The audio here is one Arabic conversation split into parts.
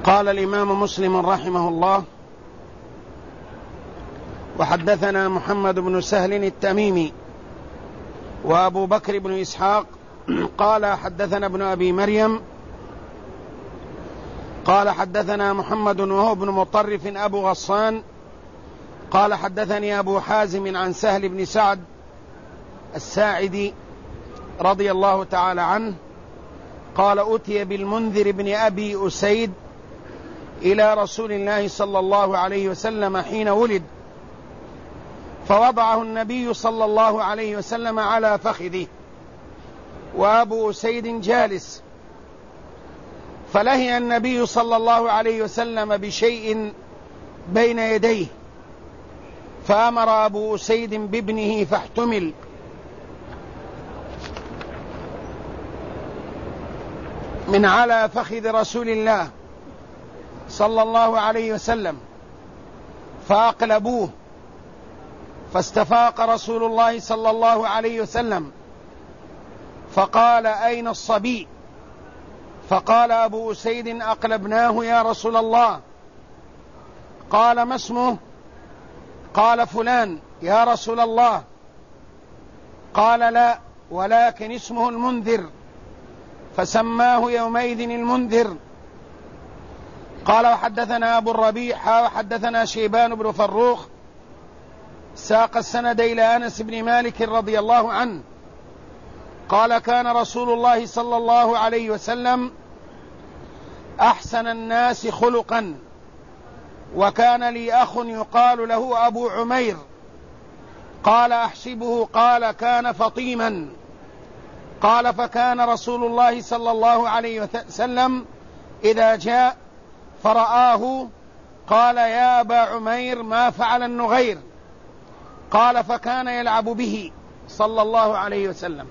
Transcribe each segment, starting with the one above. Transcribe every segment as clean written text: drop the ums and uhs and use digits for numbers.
قال الإمام مسلم رحمه الله: وحدثنا محمد بن سهل التميمي وأبو بكر بن إسحاق قال حدثنا ابن أبي مريم قال حدثنا محمد وهو بن مطرف أبو غصان قال حدثني أبو حازم عن سهل بن سعد الساعدي رضي الله تعالى عنه قال: أتي بالمنذر بن أبي أسيد إلى رسول الله صلى الله عليه وسلم حين ولد، فوضعه النبي صلى الله عليه وسلم على فخذه وأبو أسيد جالس، فلهي النبي صلى الله عليه وسلم بشيء بين يديه، فأمر أبو أسيد بابنه فاحتمل، من على فخذ رسول الله صلى الله عليه وسلم، فأقلبوه، فاستفاق رسول الله صلى الله عليه وسلم فقال: أين الصبي؟ فقال أبو أسيد: أقلبناه يا رسول الله. قال: ما اسمه؟ قال: فلان يا رسول الله. قال: لا، ولكن اسمه المنذر، فسماه يومئذ المنذر. قال: وحدثنا أبو الربيع وحدثنا شيبان بن فروخ ساق السند إلى أنس بن مالك رضي الله عنه قال: كان رسول الله صلى الله عليه وسلم أحسن الناس خلقا، وكان لي أخ يقال له أبو عمير. قال: أحسبه. قال: كان فطيما. قال: فكان رسول الله صلى الله عليه وسلم إذا جاء فرآه قال: يا أبا عمير، ما فعل النغير؟ قال: فكان يلعب به صلى الله عليه وسلم.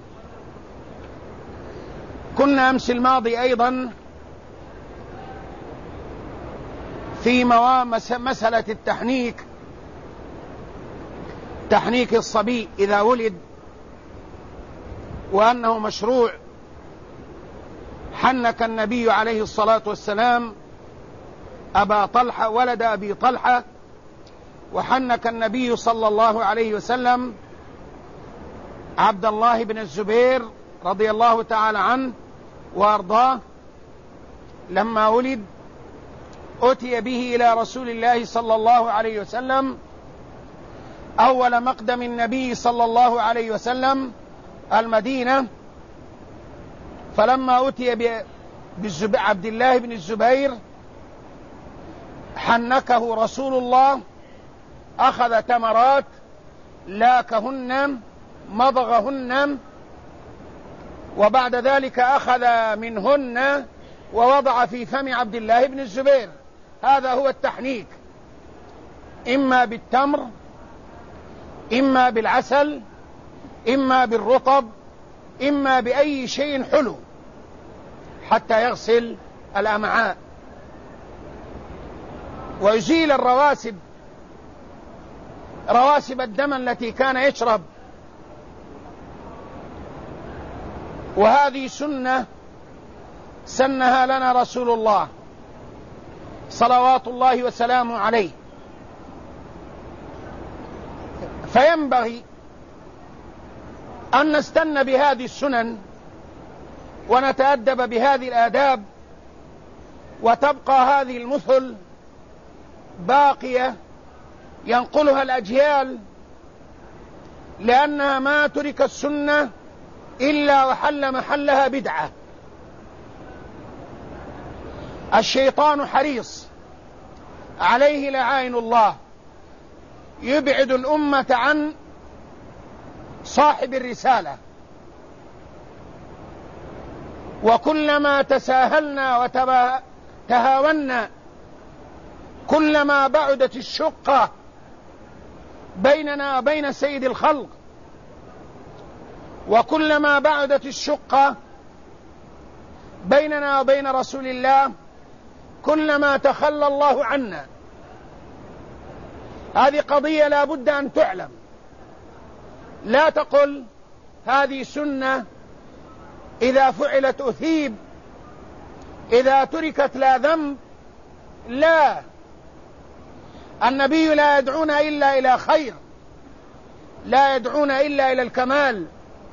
كنا أمس الماضي أيضا في مسألة التحنيك، تحنيك الصبي إذا ولد، وأنه مشروع. حنك النبي عليه الصلاة والسلام أبا طلحة، ولد أبي طلحة، وحنك النبي صلى الله عليه وسلم عبد الله بن الزبير رضي الله تعالى عنه وأرضاه. لما ولد أتي به إلى رسول الله صلى الله عليه وسلم أول مقدم النبي صلى الله عليه وسلم المدينة، فلما أتي عبد الله بن الزبير حنكه رسول الله، أخذ تمرات لاكهن مضغهن، وبعد ذلك أخذ منهن ووضع في فم عبد الله بن الزبير. هذا هو التحنيك، إما بالتمر، إما بالعسل، إما بالرطب، إما بأي شيء حلو حتى يغسل الأمعاء ويزيل الرواسب، رواسب الدم التي كان يشرب. وهذه سنة سنها لنا رسول الله صلوات الله وسلامه عليه، فينبغي أن نستن بهذه السنن ونتأدب بهذه الآداب، وتبقى هذه المثل باقية ينقلها الأجيال، لأنها ما ترك السنة إلا وحل محلها بدعة. الشيطان حريص عليه لعائن الله، يبعد الأمة عن صاحب الرسالة، وكلما تساهلنا وتهاونا كلما بعدت الشقة بيننا وبين سيد الخلق، وكلما بعدت الشقة بيننا وبين رسول الله كلما تخلى الله عنا. هذه قضية لا بد أن تعلم. لا تقل هذه سنة إذا فعلت أثيب، إذا تركت لا ذنب، لا، النبي لا يدعون إلا إلى خير، لا يدعون إلا إلى الكمال.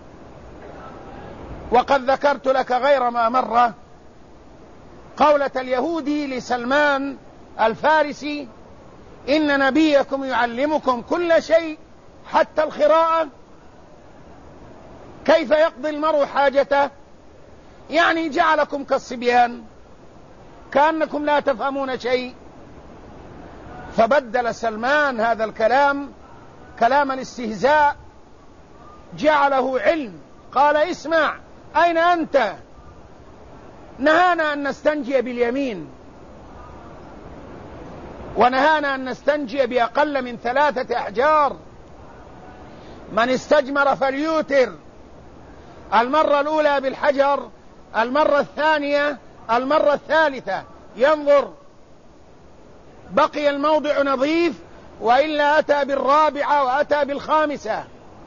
وقد ذكرت لك غير ما مرة قولة اليهودي لسلمان الفارسي: إن نبيكم يعلمكم كل شيء حتى الخراءة. كيف يقضي المرء حاجته؟ يعني جعلكم كالصبيان، كأنكم لا تفهمون شيء. فبدل سلمان هذا الكلام كلام الاستهزاء، جعله علم. قال: اسمع، أين أنت؟ نهانا أن نستنجي باليمين، ونهانا أن نستنجي بأقل من 3 أحجار. من استجمر فليوتر، المرة الأولى بالحجر، المرة الثانية، المرة الثالثة، ينظر بقي الموضع نظيف، وإلا أتى بالرابعة وأتى بالخامسة.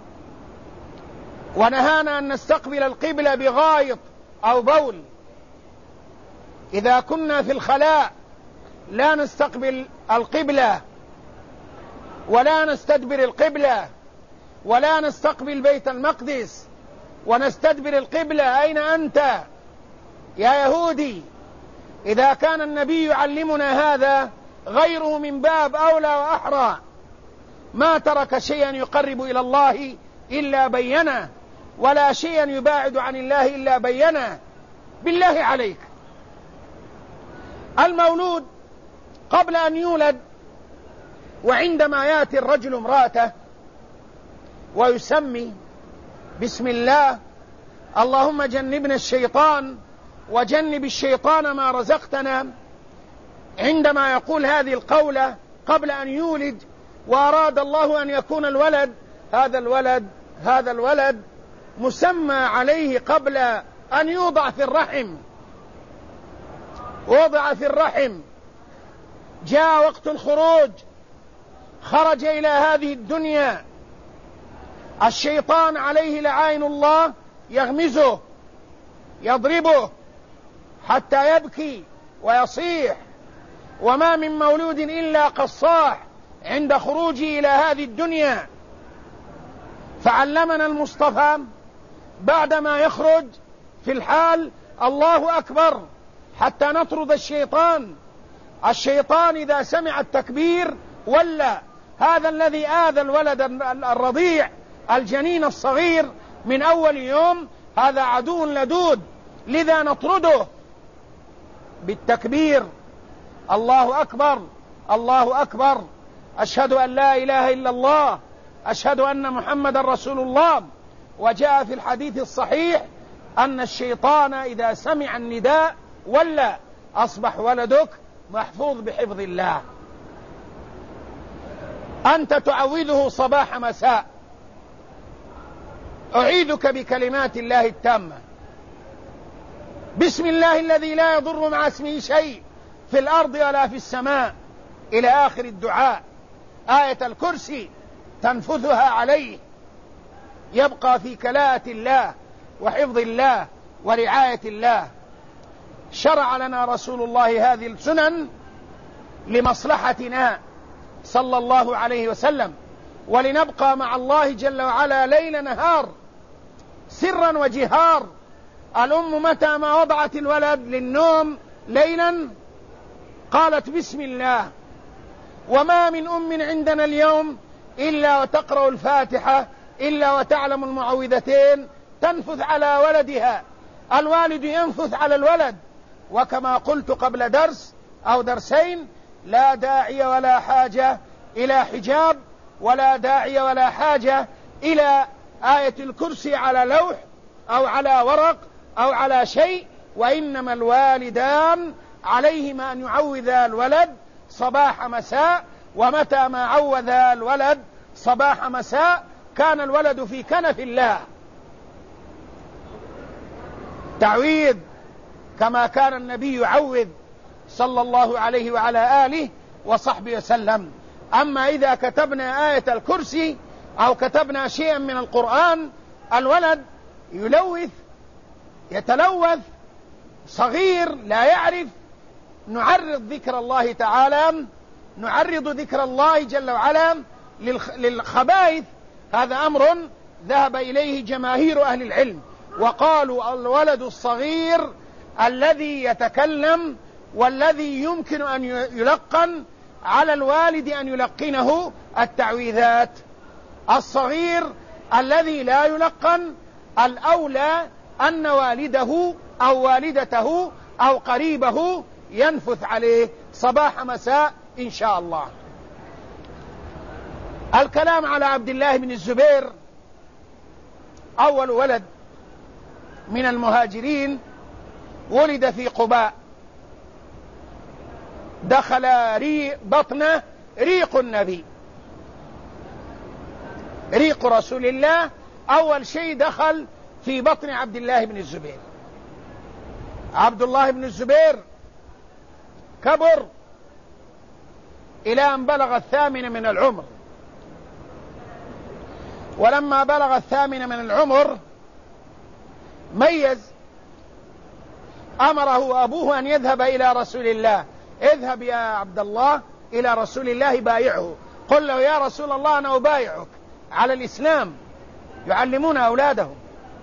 ونهانا أن نستقبل القبلة بغائط أو بول. إذا كنا في الخلاء لا نستقبل القبلة، ولا نستدبر القبلة، ولا نستقبل بيت المقدس ونستدبر القبلة. أين أنت يا يهودي؟ إذا كان النبي يعلمنا هذا، غيره من باب أولى وأحرى. ما ترك شيئا يقرب إلى الله إلا بينه، ولا شيئا يباعد عن الله إلا بينه. بالله عليك، المولود قبل أن يولد، وعندما يأتي الرجل امرأته ويسمي بسم الله: اللهم جنبنا الشيطان وجنب الشيطان ما رزقتنا، عندما يقول هذه القولة قبل أن يولد، وأراد الله أن يكون الولد، هذا الولد مسمى عليه قبل أن يوضع في الرحم. وضع في الرحم، جاء وقت الخروج، خرج إلى هذه الدنيا، الشيطان عليه لعائن الله يغمزه، يضربه حتى يبكي ويصيح. وما من مولود إلا قصاح عند خروجه إلى هذه الدنيا. فعلمنا المصطفى بعدما يخرج في الحال: الله أكبر، حتى نطرد الشيطان. الشيطان إذا سمع التكبير ولا. هذا الذي آذى الولد الرضيع الجنين الصغير من أول يوم، هذا عدو لدود، لذا نطرده بالتكبير: الله أكبر، الله أكبر، أشهد أن لا إله إلا الله، أشهد أن محمد رسول الله. وجاء في الحديث الصحيح أن الشيطان إذا سمع النداء ولا. أصبح ولدك محفوظ بحفظ الله. أنت تعوذه صباح مساء. أعيذك بكلمات الله التامة: بسم الله الذي لا يضر مع اسمه شيء في الأرض ولا في السماء، إلى آخر الدعاء. آية الكرسي تنفذها عليه، يبقى في كلاءة الله وحفظ الله ورعاية الله. شرع لنا رسول الله هذه السنن لمصلحتنا صلى الله عليه وسلم، ولنبقى مع الله جل وعلا ليل نهار، سرا وجهار. الأم متى ما وضعت الولد للنوم ليلا قالت بسم الله. وما من أم عندنا اليوم إلا وتقرأ الفاتحة، إلا وتعلم المعوذتين، تنفث على ولدها. الوالد ينفث على الولد. وكما قلت قبل درس أو درسين: لا داعي ولا حاجة إلى حجاب، ولا داعي ولا حاجة إلى آية الكرسي على لوح أو على ورق أو على شيء. وإنما الوالدان عليهما أن يعوذا الولد صباح مساء. ومتى ما عوذ الولد صباح مساء كان الولد في كنف الله. تعويذ كما كان النبي يعوذ صلى الله عليه وعلى آله وصحبه وسلم. أما إذا كتبنا آية الكرسي أو كتبنا شيئا من القرآن، الولد يتلوث، صغير لا يعرف، نعرض ذكر الله تعالى، نعرض ذكر الله جل وعلا للخبائث، هذا أمر ذهب إليه جماهير أهل العلم، وقالوا الولد الصغير الذي يتكلم والذي يمكن أن يلقن على الوالد أن يلقنه التعويذات. الصغير الذي لا يلقن الأولى أن والده أو والدته أو قريبه ينفث عليه صباح مساء إن شاء الله. الكلام على عبد الله بن الزبير، أول ولد من المهاجرين، ولد في قباء، دخل بطنه ريق النبي، ريق رسول الله، أول شيء دخل في بطن عبد الله بن الزبير. عبد الله بن الزبير كبر إلى أن بلغ 8 من العمر، ولما بلغ 8 من العمر ميز، أمره أبوه أن يذهب إلى رسول الله، اذهب يا عبد الله إلى رسول الله بايعه، قل له يا رسول الله أنا أبايعك على الإسلام. يعلمون أولادهم،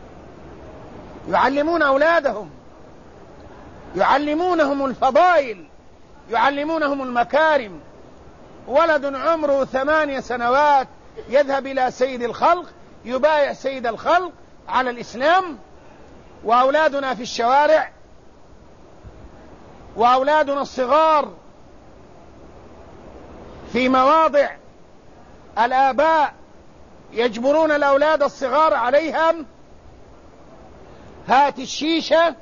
يعلمون أولادهم، يعلمونهم الفضائل، يعلمونهم المكارم. ولد عمره 8 سنوات يذهب إلى سيد الخلق يبايع سيد الخلق على الإسلام. وأولادنا في الشوارع، وأولادنا الصغار في مواضع الآباء يجبرون الأولاد الصغار عليها، هات الشيشة،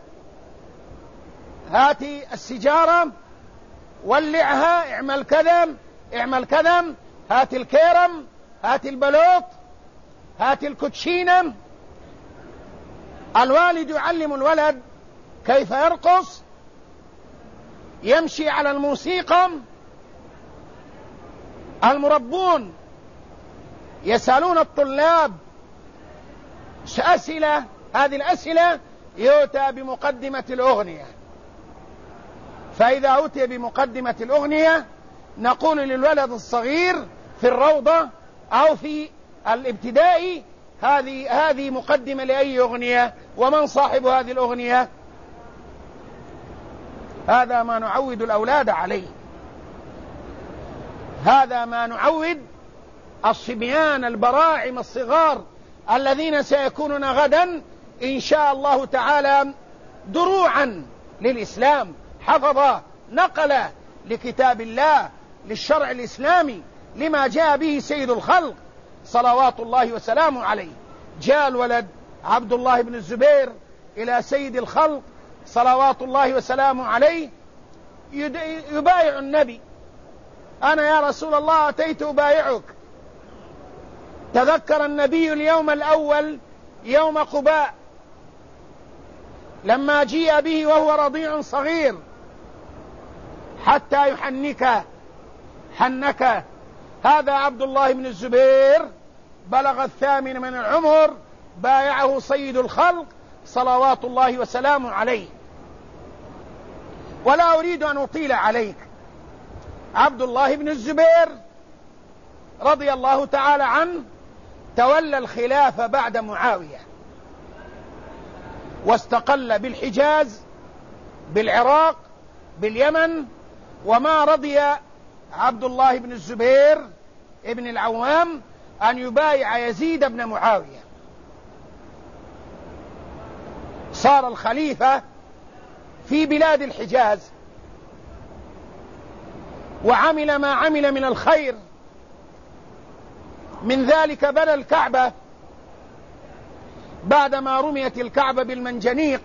هات السيجارة، ولعها، اعمل كذا اعمل كذا، هات الكيرم، هات البلوط، هات الكوتشينة. الوالد يعلم الولد كيف يرقص، يمشي على الموسيقى. المربون يسألون الطلاب أسئلة، هذه الأسئلة يؤتى بمقدمة الأغنية، فإذا أتي بمقدمة الأغنية نقول للولد الصغير في الروضة أو في الابتدائي هذه مقدمة لأي أغنية، ومن صاحب هذه الأغنية؟ هذا ما نعود الأولاد عليه، هذا ما نعود الصبيان البراعم الصغار الذين سيكونون غدا إن شاء الله تعالى دروعا للإسلام، حفظ نقل لكتاب الله، للشرع الإسلامي، لما جاء به سيد الخلق صلوات الله وسلامه عليه. جاء الولد عبد الله بن الزبير إلى سيد الخلق صلوات الله وسلامه عليه يبايع النبي. أنا يا رسول الله أتيت أبايعك. تذكر النبي اليوم الأول يوم قباء لما جيء به وهو رضيع صغير حتى حنك. هذا عبد الله بن الزبير بلغ 8 من العمر، بايعه سيد الخلق صلوات الله وسلامه عليه. ولا أريد أن أطيل عليك. عبد الله بن الزبير رضي الله تعالى عنه تولى الخلافة بعد معاوية، واستقل بالحجاز، بالعراق، باليمن. وما رضي عبد الله بن الزبير ابن العوام أن يبايع يزيد بن معاوية. صار الخليفة في بلاد الحجاز، وعمل ما عمل من الخير، من ذلك بنى الكعبة بعدما رميت الكعبة بالمنجنيق،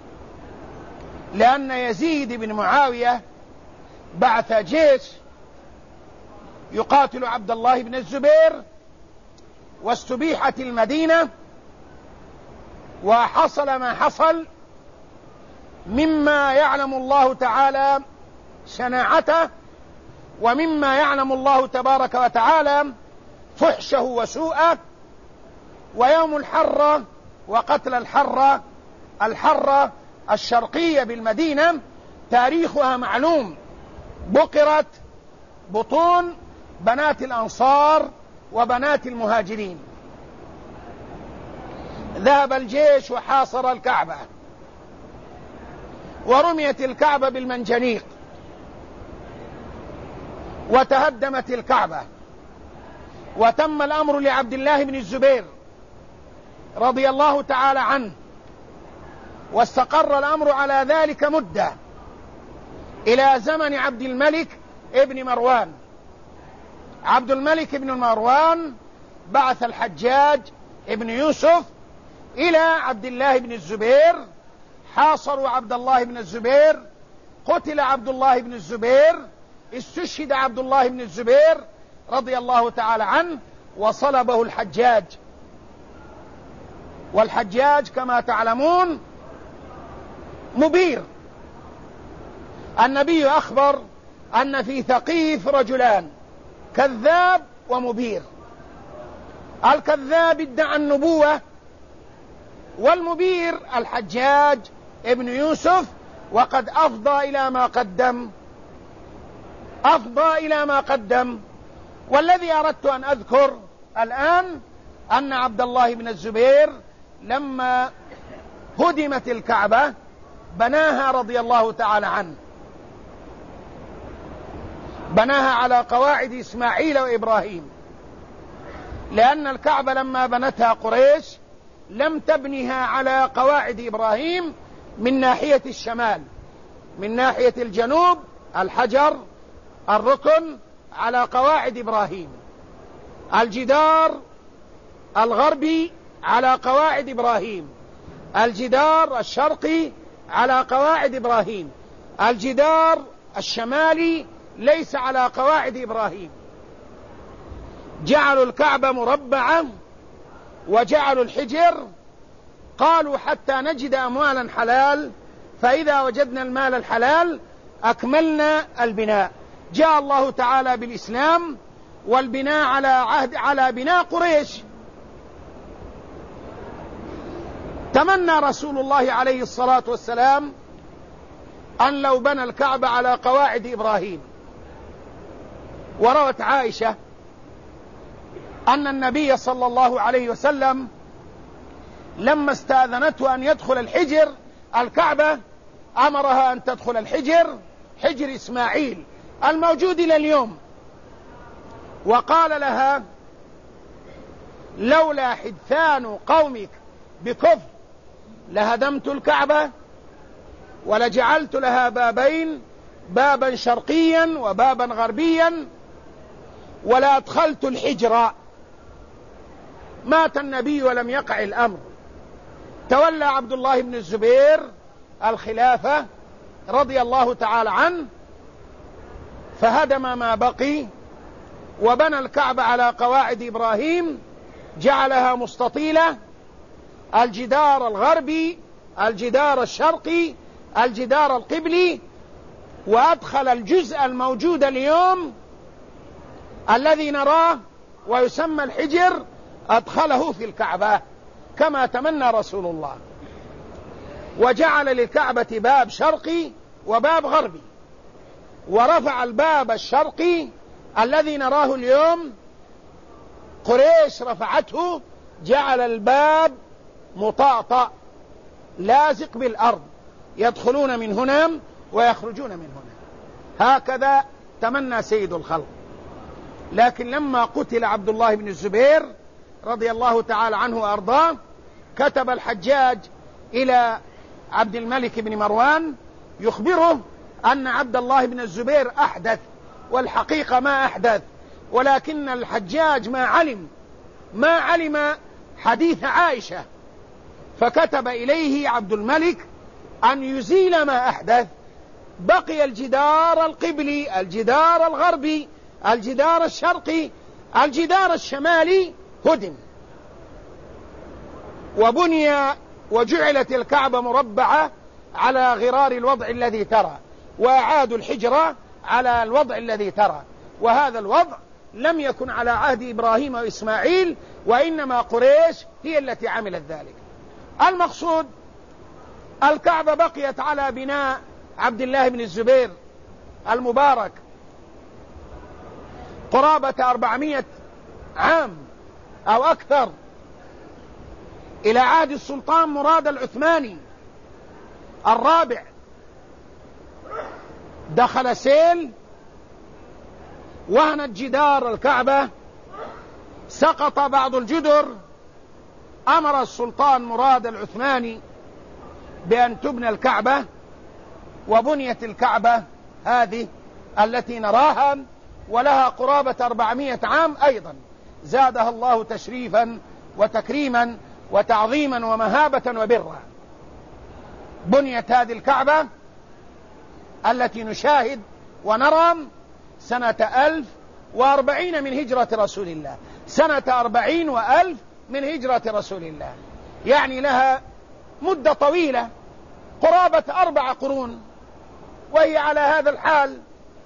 لأن يزيد بن معاوية بعث جيش يقاتل عبد الله بن الزبير، واستبيحت المدينة، وحصل ما حصل مما يعلم الله تعالى شناعته، ومما يعلم الله تبارك وتعالى فحشه وسوءه. ويوم الحرة وقتل الحرة الشرقية بالمدينة تاريخها معلوم، بقرت بطون بنات الأنصار وبنات المهاجرين. ذهب الجيش وحاصر الكعبة، ورميت الكعبة بالمنجنيق، وتهدمت الكعبة، وتم الأمر لعبد الله بن الزبير رضي الله تعالى عنه، واستقر الأمر على ذلك مدة إلى زمن عبد الملك ابن مروان. عبد الملك ابن مروان بعث الحجاج ابن يوسف إلى عبد الله بن الزبير، حاصروا عبد الله بن الزبير، قتل عبد الله بن الزبير، استشهد عبد الله بن الزبير رضي الله تعالى عنه، وصلبه الحجاج. والحجاج كما تعلمون مبير. النبي أخبر أن في ثقيف رجلان، كذاب ومبير. الكذاب ادعى النبوة، والمبير الحجاج ابن يوسف، وقد أفضى إلى ما قدم. والذي أردت أن أذكر الآن أن عبد الله بن الزبير لما هدمت الكعبة بناها رضي الله تعالى عنه، بناها على قواعد إسماعيل وإبراهيم، لأن الكعبة لما بنتها قريش لم تبنها على قواعد إبراهيم من ناحية الشمال. من ناحية الجنوب الحجر الركن على قواعد إبراهيم، الجدار الغربي على قواعد إبراهيم، الجدار الشرقي على قواعد إبراهيم، الجدار الشمالي ليس على قواعد إبراهيم. جعلوا الكعبة مربعة وجعلوا الحجر، قالوا حتى نجد أموالا حلال، فإذا وجدنا المال الحلال أكملنا البناء. جاء الله تعالى بالإسلام والبناء على بناء قريش. تمنى رسول الله عليه الصلاة والسلام أن لو بنى الكعبة على قواعد إبراهيم. وروت عائشة أن النبي صلى الله عليه وسلم لما استأذنته أن يدخل الحجر الكعبة أمرها أن تدخل الحجر، حجر إسماعيل الموجود إلى اليوم، وقال لها: لولا حدثان قومك بكفر لهدمت الكعبة ولجعلت لها بابين، بابا شرقيا وبابا غربيا، ولا أدخلت الحجر. مات النبي ولم يقع الأمر. تولى عبد الله بن الزبير الخلافة رضي الله تعالى عنه، فهدم ما بقي وبنى الكعبة على قواعد إبراهيم، جعلها مستطيلة، الجدار الغربي، الجدار الشرقي، الجدار القبلي، وأدخل الجزء الموجود اليوم الذي نراه ويسمى الحجر، أدخله في الكعبة كما تمنى رسول الله. وجعل للكعبة باب شرقي وباب غربي، ورفع الباب الشرقي الذي نراه اليوم قريش رفعته، جعل الباب مطاطأ لازق بالأرض، يدخلون من هنا ويخرجون من هنا. هكذا تمنى سيد الخلق. لكن لما قتل عبد الله بن الزبير رضي الله تعالى عنه وأرضاه، كتب الحجاج إلى عبد الملك بن مروان يخبره أن عبد الله بن الزبير أحدث، والحقيقة ما أحدث، ولكن الحجاج ما علم حديث عائشة، فكتب إليه عبد الملك أن يزيل ما أحدث. بقي الجدار القبلي، الجدار الغربي، الجدار الشرقي، الجدار الشمالي هدم، وبني وجعلت الكعبة مربعة على غرار الوضع الذي ترى، وأعادوا الحجرة على الوضع الذي ترى. وهذا الوضع لم يكن على عهد إبراهيم وإسماعيل، وإنما قريش هي التي عملت ذلك. المقصود الكعبة بقيت على بناء عبد الله بن الزبير المبارك قرابة 400 عام أو أكثر، إلى عهد السلطان مراد العثماني الرابع. دخل سيل وهنت جدار الكعبة، سقط بعض الجدر، أمر السلطان مراد العثماني بأن تبنى الكعبة، وبنيت الكعبة هذه التي نراها، ولها قرابة 400 عام أيضا، زادها الله تشريفا وتكريما وتعظيما ومهابة وبرا. بنيت هذه الكعبة التي نشاهد ونرى سنة 1040 من هجرة رسول الله، سنة 40 و1000 من هجرة رسول الله، يعني لها مدة طويلة قرابة 4 قرون، وهي على هذا الحال.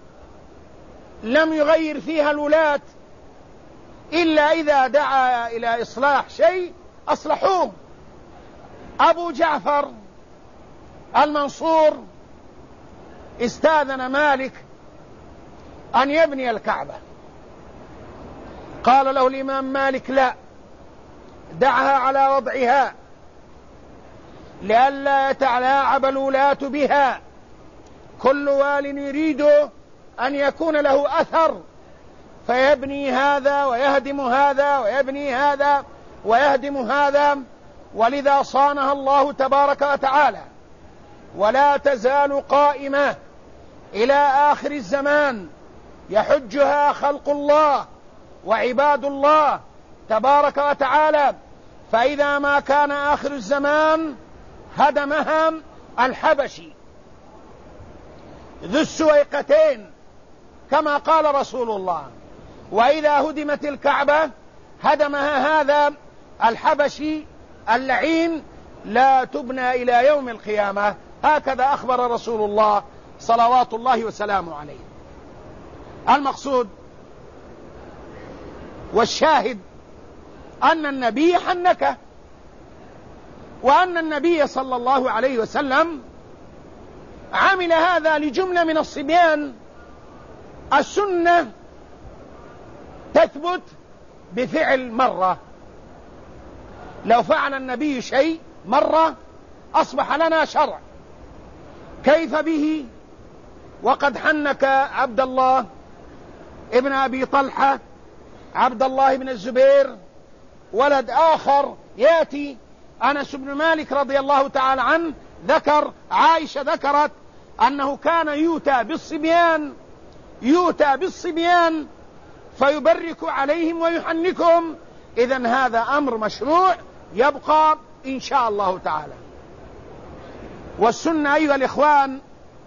لم يغير فيها الولاة إلا إذا دعا إلى إصلاح شيء أصلحوه. أبو جعفر المنصور استاذن مالك أن يبني الكعبة، قال له الإمام مالك: لا، دعها على وضعها لئلا يتلاعب الولاة بها، كل وال يريد أن يكون له أثر فيبني هذا ويهدم هذا ويبني هذا ويهدم هذا، ولذا صانها الله تبارك وتعالى، ولا تزال قائمة إلى آخر الزمان، يحجها خلق الله وعباد الله تبارك وتعالى، فإذا ما كان آخر الزمان هدمها الحبشي ذو السويقتين كما قال رسول الله، وإذا هدمت الكعبة هدمها هذا الحبشي اللعين، لا تبنى إلى يوم القيامة. هكذا أخبر رسول الله صلوات الله وسلامه عليه. المقصود والشاهد أن النبي حنكه، وأن النبي صلى الله عليه وسلم عمل هذا لجملة من الصبيان. السنة تثبت بفعل مرة، لو فعل النبي شيء مرة أصبح لنا شرع، كيف به وقد حنك عبد الله ابن أبي طلحة، عبد الله بن الزبير، ولد آخر يأتي أنس بن مالك رضي الله تعالى عنه ذكر، عائشة ذكرت أنه كان يؤتى بالصبيان فيبرك عليهم ويحنكهم. إذن هذا أمر مشروع يبقى إن شاء الله تعالى. والسنة أيها الإخوان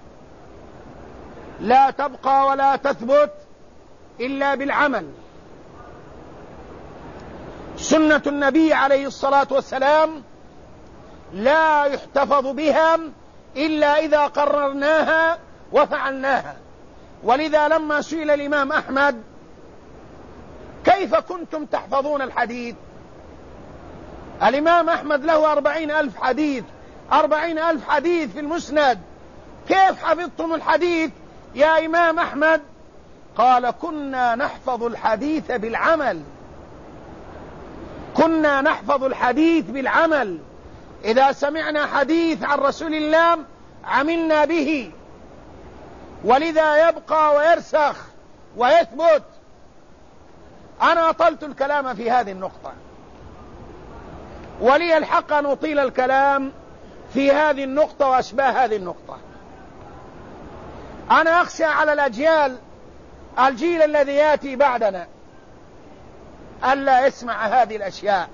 لا تبقى ولا تثبت إلا بالعمل. سنة النبي عليه الصلاة والسلام لا يحتفظ بها إلا إذا قررناها وفعلناها. ولذا لما سئل الإمام أحمد: كيف كنتم تحفظون الحديث؟ الإمام أحمد له 40,000 حديث، 40,000 حديث في المسند، كيف حفظتم الحديث يا إمام أحمد؟ قال: كنا نحفظ الحديث بالعمل، كنا نحفظ الحديث بالعمل، إذا سمعنا حديث عن رسول الله عملنا به، ولذا يبقى ويرسخ ويثبت. أنا أطلت الكلام في هذه النقطة، ولي الحق أن أطيل الكلام في هذه النقطة وأشباه هذه النقطة. أنا أخشى على الجيل الذي يأتي بعدنا ألا يسمع هذه الأشياء،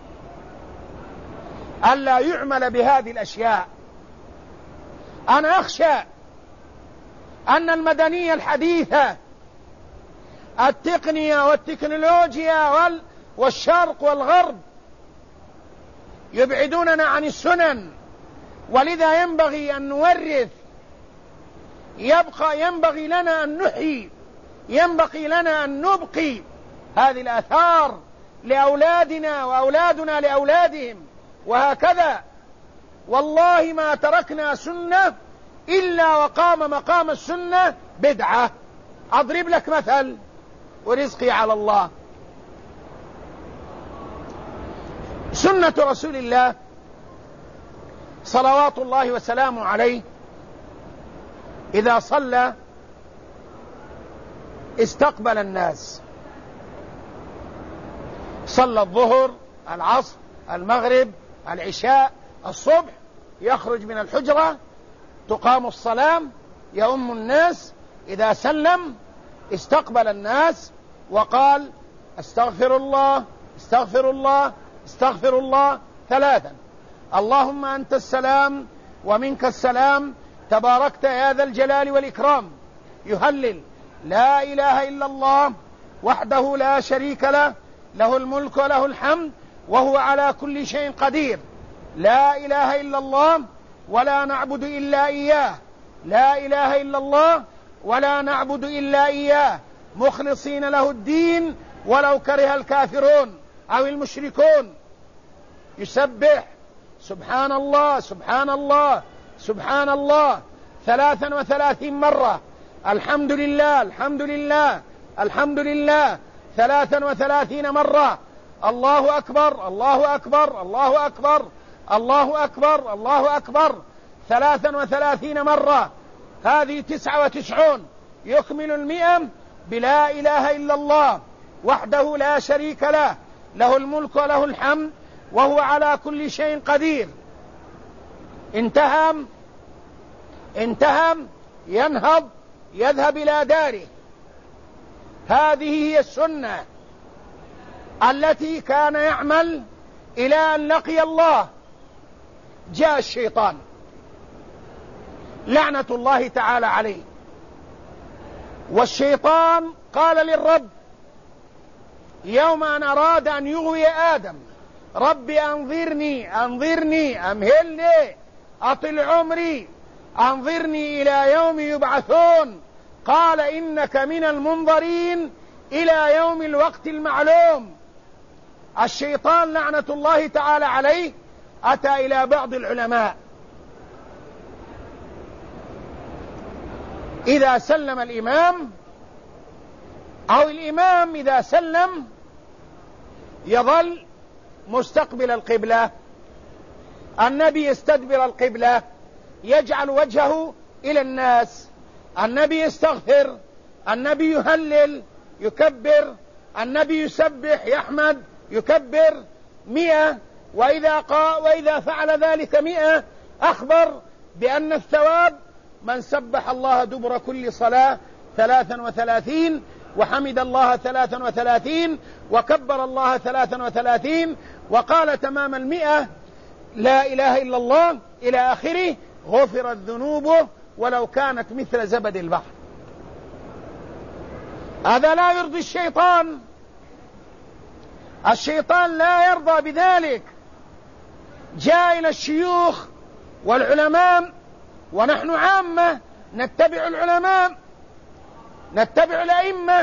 ألا يعمل بهذه الأشياء. أنا أخشى أن المدنية الحديثة، التقنية والتكنولوجيا والشرق والغرب يبعدوننا عن السنن، ولذا ينبغي أن نورث، ينبغي لنا أن نحيي، ينبغي لنا أن نبقي هذه الآثار لأولادنا وأولادنا لأولادهم، وهكذا. والله ما تركنا سنة إلا وقام مقام السنة بدعة. أضرب لك مثل ورزقي على الله. سنة رسول الله صلوات الله وسلامه عليه إذا صلى استقبل الناس، صلى الظهر، العصر، المغرب، العشاء، الصبح، يخرج من الحجرة، تقام الصلاة، يؤم الناس، إذا سلم استقبل الناس وقال استغفر الله استغفر الله استغفر الله 3. اللهم أنت السلام ومنك السلام تباركت يا ذا الجلال والإكرام. يهلل لا إله إلا الله وحده لا شريك له، له الملك وله الحمد وهو على كل شيء قدير. لا إله إلا الله ولا نعبد إلا إياه، لا إله إلا الله ولا نعبد إلا إياه، مخلصين له الدين ولو كره الكافرون أو المشركون. يسبح سبحان الله سبحان الله سبحان الله 33 مرة، الحمد لله الحمد لله الحمد لله 33 مرة، الله أكبر الله أكبر الله أكبر الله أكبر الله أكبر 33 مرة. هذه 99. يكمل 100 بلا إله إلا الله وحده لا شريك له، له الملك وله الحمد وهو على كل شيء قدير. انتهى ينهض يذهب إلى داره. هذه هي السنة التي كان يعمل إلى أن لقي الله. جاء الشيطان لعنة الله تعالى عليه، والشيطان قال للرب يوم أن أراد أن يغوي آدم رب أنظرني أنظرني أمهلني أطل عمري أنظرني إلى يوم يبعثون، قال إنك من المنظرين إلى يوم الوقت المعلوم. الشيطان لعنة الله تعالى عليه أتى إلى بعض العلماء إذا سلم الإمام أو الإمام إذا سلم يظل مستقبل القبلة، النبي يستدبر القبلة، يجعل وجهه إلى الناس، النبي يستغفر، النبي يهلل يكبر، النبي يسبح يحمد يكبر 100. وإذا فعل ذلك 100 أخبر بأن الثواب من سبح الله دبر كل صلاة 33 وحمد الله 33 وكبر الله 33 وقال تمام 100 لا إله إلا الله إلى آخره، غفرت ذنوبه ولو كانت مثل زبد البحر. هذا لا يرضي الشيطان، الشيطان لا يرضى بذلك. جاء إلى الشيوخ والعلماء، ونحن عامة نتبع العلماء نتبع الأئمة.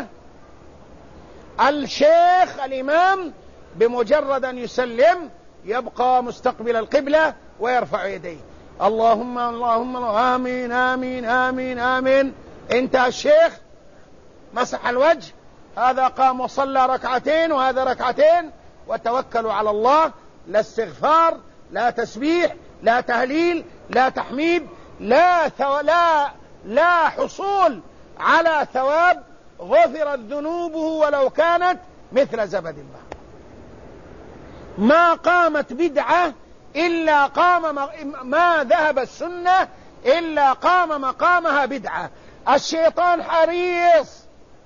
الشيخ الإمام بمجرد أن يسلم يبقى مستقبل القبلة ويرفع يديه اللهم اللهم آمين آمين آمين آمين. انتهى الشيخ مسح الوجه، هذا قام وصلى ركعتين وهذا ركعتين، وتوكلوا على الله. لا استغفار، لا تسبيح، لا تهليل، لا تحميد، لا حصول على ثواب غفرت ذنوبه ولو كانت مثل زبد البحر. ما قامت بدعة إلا قام ما ذهب السنة إلا قام مقامها بدعة. الشيطان حريص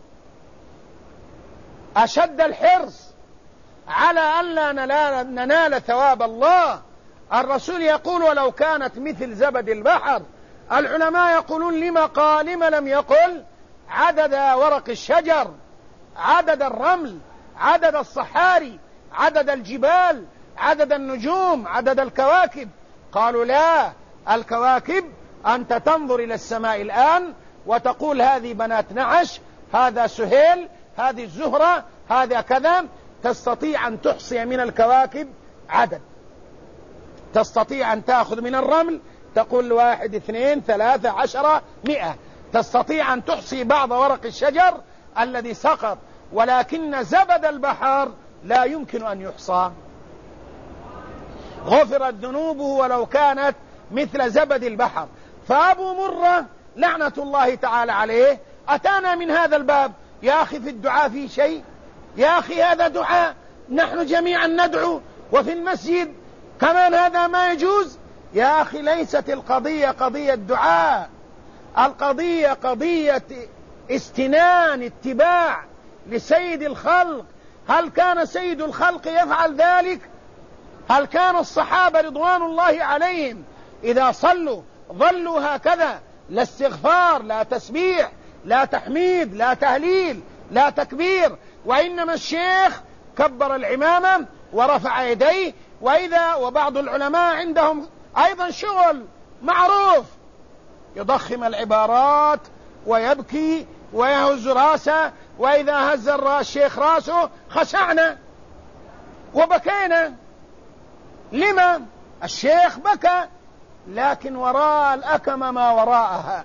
أشد الحرص على أن لا ننال ثواب الله. الرسول يقول ولو كانت مثل زبد البحر. العلماء يقولون لما لم يقل عدد ورق الشجر، عدد الرمل، عدد الصحاري، عدد الجبال، عدد النجوم، عدد الكواكب. قالوا لا، الكواكب أنت تنظر إلى السماء الآن وتقول هذه بنات نعش، هذا سهيل، هذه الزهرة، هذا كذا. تستطيع أن تحصي من الكواكب عدد، تستطيع أن تأخذ من الرمل تقول 1 2 3 10 100، تستطيع أن تحصي بعض ورق الشجر الذي سقط، ولكن زبد البحر لا يمكن أن يحصى. غفرت ذنوبه ولو كانت مثل زبد البحر. فأبو مرة لعنة الله تعالى عليه أتانا من هذا الباب. يا أخي في الدعاء في شيء؟ يا أخي هذا دعاء، نحن جميعا ندعو، وفي المسجد كمان هذا ما يجوز. يا أخي ليست القضية قضية دعاء، القضية قضية استنان اتباع لسيد الخلق. هل كان سيد الخلق يفعل ذلك؟ هل كان الصحابة رضوان الله عليهم إذا صلوا ظلوا هكذا؟ لا استغفار، لا تسبيح، لا تحميد، لا تهليل، لا تكبير، وإنما الشيخ كبر العمامة ورفع يديه. وبعض العلماء عندهم أيضا شغل معروف، يضخم العبارات ويبكي ويهز راسه، وإذا هز الشيخ راسه خشعنا وبكينا. لما؟ الشيخ بكى، لكن وراء الأكمة ما وراءها،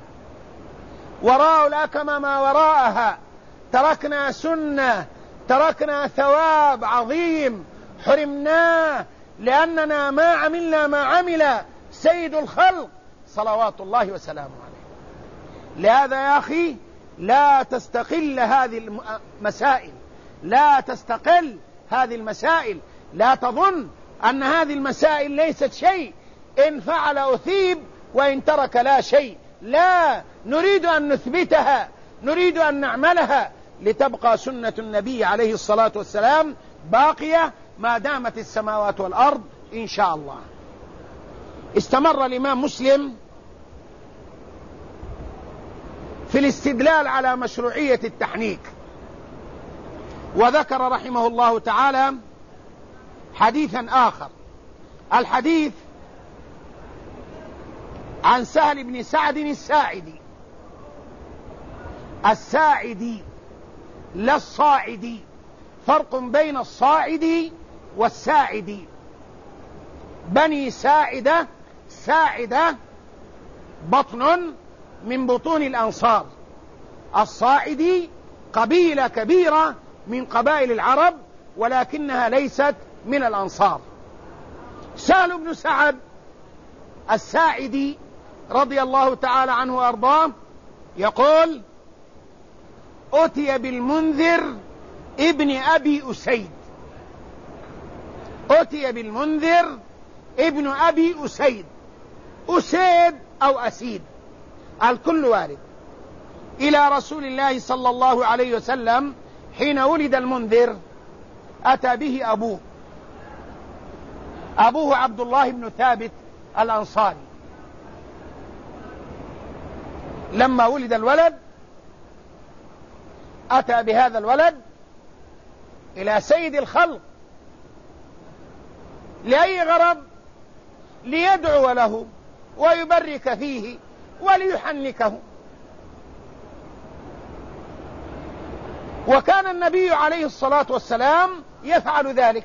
وراء الأكمة ما وراءها. تركنا سنة، تركنا ثواب عظيم حرمناه لأننا ما عملنا ما عمل سيد الخلق صلوات الله وسلامه عليه. لهذا يا أخي لا تستقل هذه المسائل، لا تستقل هذه المسائل، لا تظن أن هذه المسائل ليست شيء، إن فعل أثيب وإن ترك لا شيء. لا، نريد أن نثبتها، نريد أن نعملها لتبقى سنة النبي عليه الصلاة والسلام باقية ما دامت السماوات والأرض إن شاء الله. استمر الإمام مسلم في الاستدلال على مشروعية التحنيك، وذكر رحمه الله تعالى حديثا آخر. الحديث عن سهل بن سعد الساعدي لا الصاعدي، فرق بين الصاعد والساعد. بني ساعدة بطن من بطون الأنصار، الصاعدي قبيلة كبيرة من قبائل العرب ولكنها ليست من الأنصار. سهل بن سعد الساعدي رضي الله تعالى عنه وأرضاه يقول: أتي بالمنذر ابن أبي أسيد، أتي بالمنذر ابن أبي أسيد، أسيد أو أسيد الكل وارد، إلى رسول الله صلى الله عليه وسلم حين ولد المنذر. أتى به أبوه عبد الله بن ثابت الأنصاري. لما ولد الولد أتى بهذا الولد إلى سيد الخلق، لأي غرض؟ ليدعو له ويبرك فيه وليحنكه. وكان النبي عليه الصلاة والسلام يفعل ذلك.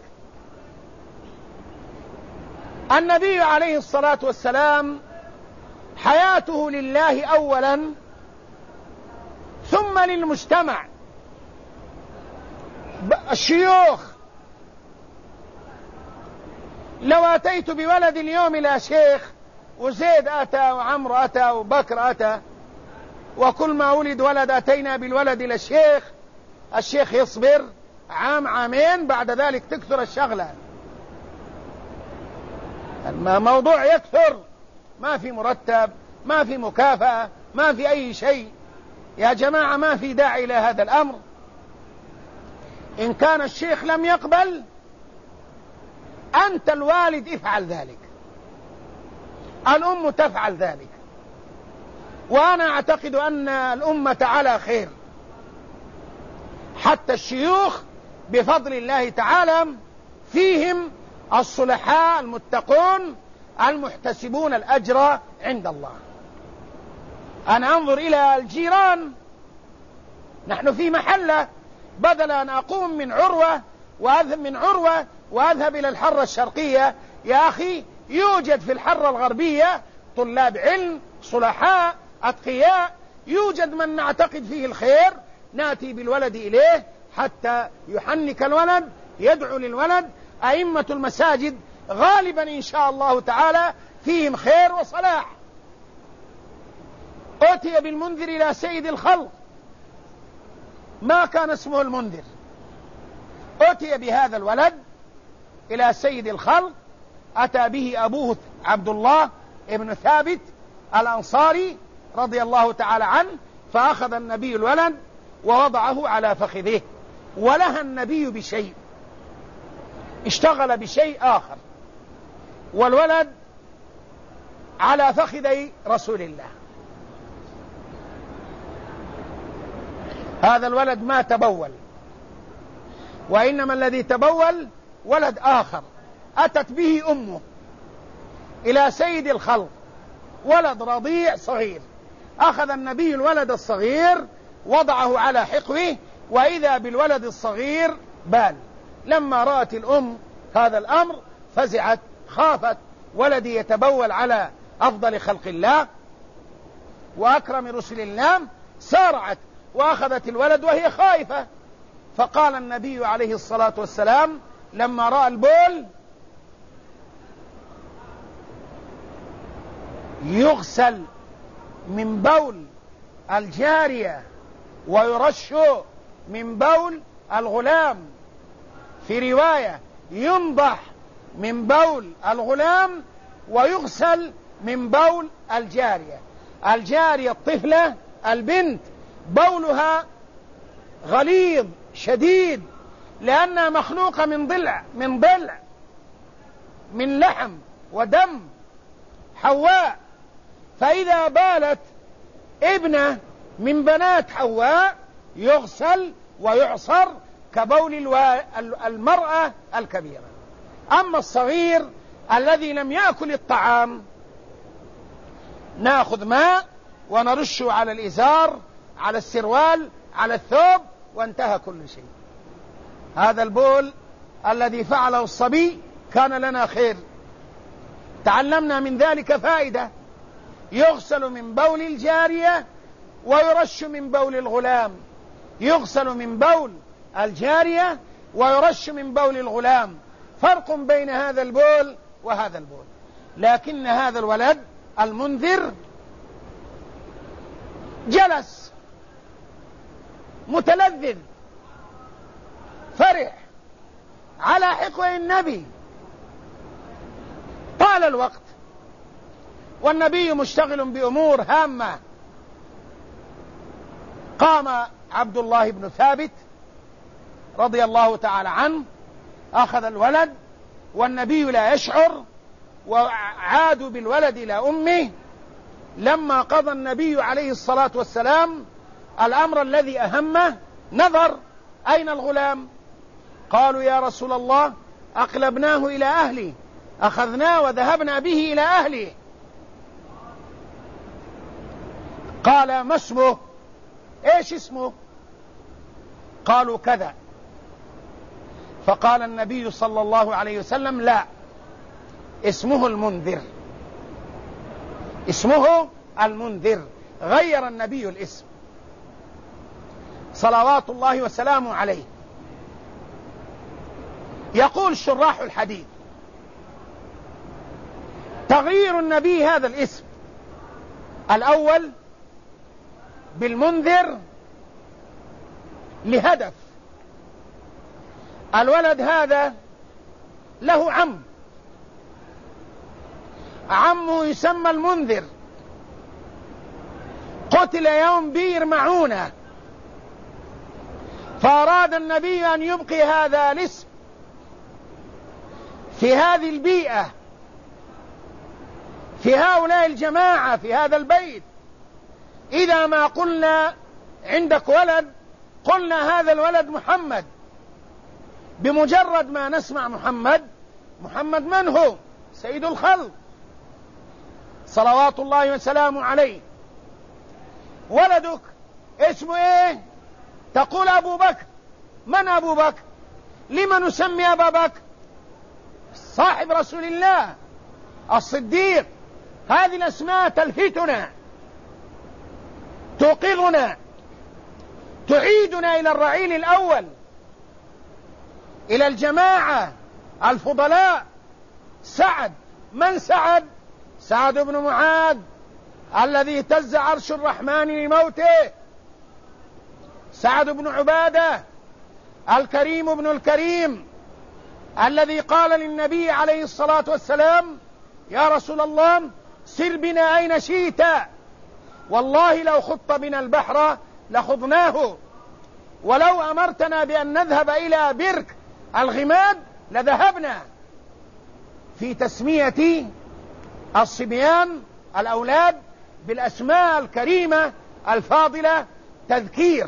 النبي عليه الصلاة والسلام حياته لله أولا ثم للمجتمع. الشيوخ، لو أتيت بولد اليوم إلى شيخ، وزيد أتى وعمر أتى وبكر أتى، وكل ما ولد ولد أتينا بالولد إلى الشيخ يصبر عام عامين، بعد ذلك تكثر الشغلة، الموضوع يكثر، ما في مرتب، ما في مكافأة، ما في أي شيء. يا جماعة ما في داعي إلى هذا الأمر. إن كان الشيخ لم يقبل، أنت الوالد افعل ذلك، الأم تفعل ذلك، وأنا أعتقد أن الأمة على خير. حتى الشيوخ بفضل الله تعالى فيهم الصلحاء المتقون المحتسبون الأجر عند الله. أنا أنظر إلى الجيران، نحن في محلة، بدل أن أقوم من عروة وأذهب إلى الحرة الشرقية، يا أخي يوجد في الحرة الغربية طلاب علم صلحاء أتقياء، يوجد من نعتقد فيه الخير نأتي بالولد إليه حتى يحنك الولد، يدعو للولد. أئمة المساجد غالبا إن شاء الله تعالى فيهم خير وصلاح. أتي بالمنذر إلى سيد الخلق، ما كان اسمه المنذر، أتي بهذا الولد إلى سيد الخلق، أتى به أبوه عبد الله ابن ثابت الأنصاري رضي الله تعالى عنه، فأخذ النبي الولد ووضعه على فخذه، ولها النبي بشيء، اشتغل بشيء آخر، والولد على فخذي رسول الله. هذا الولد ما تبول، وإنما الذي تبول ولد آخر، أتت به أمه إلى سيد الخلق، ولد رضيع صغير. أخذ النبي الولد الصغير وضعه على حقوه، وإذا بالولد الصغير بال. لما رأت الأم هذا الأمر فزعت، خافت، ولدي يتبول على أفضل خلق الله وأكرم رسل الله، سارعت وأخذت الولد وهي خائفة. فقال النبي عليه الصلاة والسلام لما رأى البول: يغسل من بول الجارية ويرش من بول الغلام، في رواية ينضح من بول الغلام ويغسل من بول الجارية. الجارية الطفلة البنت بولها غليظ شديد، لأنها مخلوقة من ضلع من لحم ودم حواء، فإذا بالت ابنة من بنات حواء يغسل ويعصر كبول المرأة الكبيرة. أما الصغير الذي لم يأكل الطعام نأخذ ماء ونرشه على الإزار، على السروال، على الثوب، وانتهى كل شيء. هذا البول الذي فعله الصبي كان لنا خير، تعلمنا من ذلك فائدة: يغسل من بول الجارية ويرش من بول الغلام، يغسل من بول الجارية ويرش من بول الغلام، فرق بين هذا البول وهذا البول. لكن هذا الولد المنذر جلس متلذذ فرح على حقوى النبي. طال الوقت والنبي مشتغل بأمور هامة. قام عبد الله بن ثابت رضي الله تعالى عنه، أخذ الولد والنبي لا يشعر، وعادوا بالولد إلى أمه. لما قضى النبي عليه الصلاة والسلام الأمر الذي أهمه نظر: أين الغلام؟ قالوا: يا رسول الله أقلبناه إلى أهله، أخذناه وذهبنا به إلى أهله. قال: ما اسمه؟ إيش اسمه؟ قالوا: كذا. فقال النبي صلى الله عليه وسلم: لا، اسمه المنذر، اسمه المنذر. غير النبي الاسم صلوات الله وسلامه عليه. يقول شراح الحديث: تغيير النبي هذا الاسم الأول بالمنذر لهدف. الولد هذا له عمه يسمى المنذر، قتل يوم بئر معونة، فأراد النبي أن يبقي هذا الاسم في هذه البيئة، في هؤلاء الجماعة، في هذا البيت. إذا ما قلنا عندك ولد قلنا هذا الولد محمد، بمجرد ما نسمع محمد من هو؟ سيد الخلق صلوات الله وسلامه عليه. ولدك اسمه ايه؟ تقول أبو بكر. من أبو بكر؟ لما نسمي أبا بكر؟ صاحب رسول الله، الصديق، هذه الأسماء تلفتنا، توقظنا، تعيدنا إلى الرعيل الأول، إلى الجماعة الفضلاء. سعد، من سعد؟ سعد بن معاذ الذي اهتز عرش الرحمن لموته. سعد بن عبادة الكريم بن الكريم الذي قال للنبي عليه الصلاة والسلام: يا رسول الله سر بنا أين شئت، والله لو خط بنا البحر لخضناه، ولو أمرتنا بأن نذهب إلى برك الغماد لذهبنا. في تسمية الصبيان الأولاد بالأسماء الكريمة الفاضلة تذكير.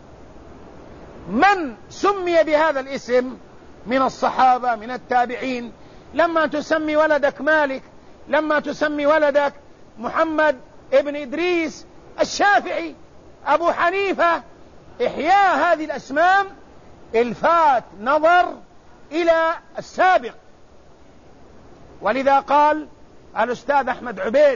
من سمي بهذا الاسم من الصحابة من التابعين؟ لما تسمي ولدك مالك، لما تسمي ولدك محمد ابن إدريس الشافعي، أبو حنيفة، إحياء هذه الأسماء الفات نظر إلى السابق. ولذا قال الأستاذ أحمد عبيد: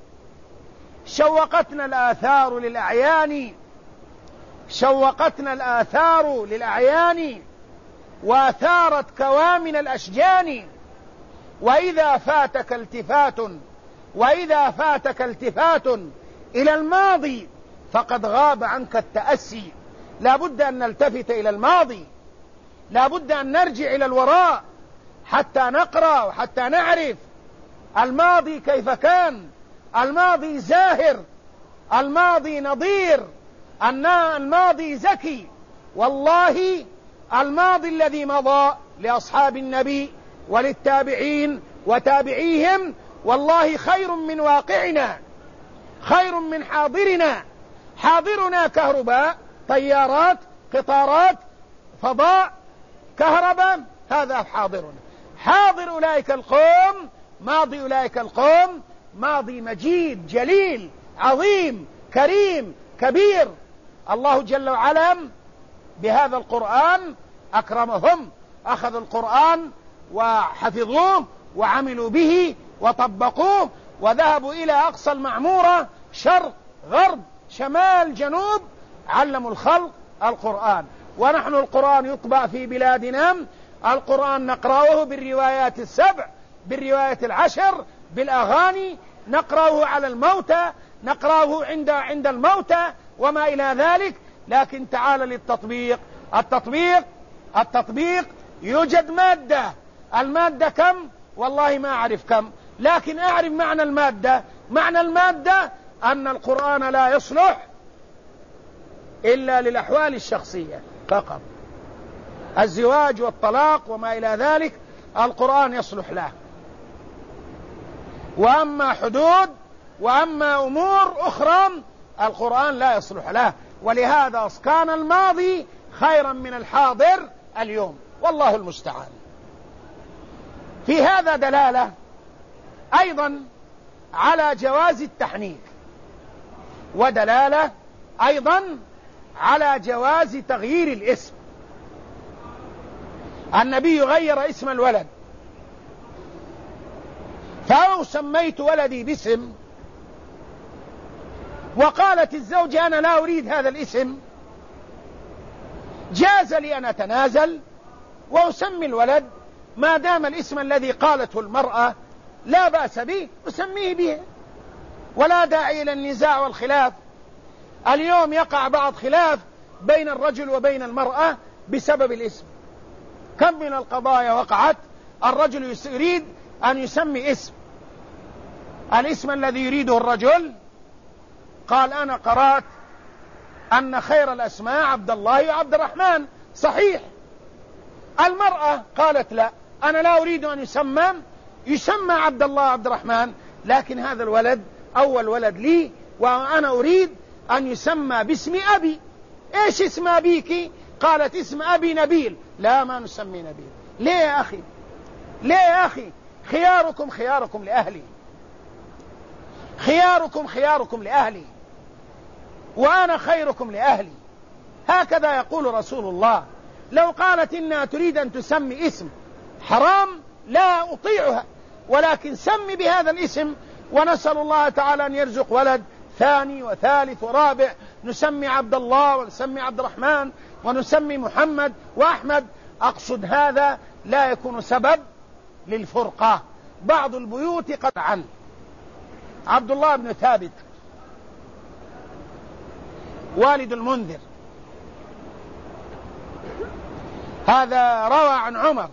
شوقتنا الآثار للأعيان، شوقتنا الآثار للأعيان، وأثارت كوامن الأشجان، وإذا فاتك التفات، وإذا فاتك التفات إلى الماضي فقد غاب عنك التأسي. لا بد أن نلتفت إلى الماضي، لا بد أن نرجع إلى الوراء حتى نقرأ وحتى نعرف الماضي كيف كان. الماضي زاهر، الماضي نظير، الماضي زكي. والله الماضي الذي مضى لأصحاب النبي وللتابعين وتابعيهم والله خير من واقعنا، خير من حاضرنا. حاضرنا كهرباء، طيارات، قطارات، فضاء، كهرباء، هذا حاضرنا. حاضر أولئك القوم، ماضي أولئك القوم ماضي مجيد جليل عظيم كريم كبير. الله جل وعلا بهذا القرآن أكرمهم، أخذوا القرآن وحفظوه وعملوا به وطبقوه وذهبوا إلى أقصى المعمورة، شرق غرب شمال جنوب، علموا الخلق القرآن. ونحن القرآن يطبع في بلادنا، القرآن نقرأه بالروايات السبع، بالروايات العشر، بالأغاني، نقرأه على الموتى، نقرأه عند الموتى وما إلى ذلك. لكن تعال للتطبيق. التطبيق يوجد مادة. المادة كم؟ والله ما أعرف كم، لكن أعرف معنى المادة. معنى المادة أن القرآن لا يصلح إلا للأحوال الشخصية فقط. الزواج والطلاق وما إلى ذلك القرآن يصلح له، وأما حدود وأما أمور أخرى القرآن لا يصلح له. ولهذا كان الماضي خيرا من الحاضر اليوم، والله المستعان. في هذا دلالة أيضا على جواز التحنيك، ودلالة أيضا على جواز تغيير الاسم. النبي غير اسم الولد، فلو سميت ولدي باسم وقالت الزوجة أنا لا أريد هذا الاسم، جاز لي أن أتنازل وأسمي الولد ما دام الاسم الذي قالته المرأة لا بأس به، أسميه به، ولا داعي إلى النزاع والخلاف. اليوم يقع بعض خلاف بين الرجل وبين المرأة بسبب الاسم. كم من القضايا وقعت الرجل يريد أن يسمي اسم، الاسم الذي يريده الرجل قال أنا قرأت أن خير الأسماء عبد الله وعبد الرحمن، صحيح. المرأة قالت لا، أنا لا أريد أن يسمى عبد الله وعبد الرحمن، لكن هذا الولد أول ولد لي وأنا أريد أن يسمى باسم أبي. إيش اسم أبيك؟ قالت اسم أبي نبيل. لا، ما نسمي نبيل. ليه يا أخي؟ ليه يا أخي؟ خياركم خياركم لأهلي، خياركم خياركم لأهلي، وأنا خيركم لأهلي. هكذا يقول رسول الله. لو قالت إنها تريد أن تسمي اسم حرام لا أطيعها، ولكن سمي بهذا الاسم ونسأل الله تعالى أن يرزق ولد ثاني وثالث ورابع، نسمي عبد الله ونسمي عبد الرحمن ونسمي محمد وأحمد. أقصد هذا لا يكون سبب للفرقة. بعض البيوت قد عنه. عبد الله بن ثابت والد المنذر، هذا روى عن عمر،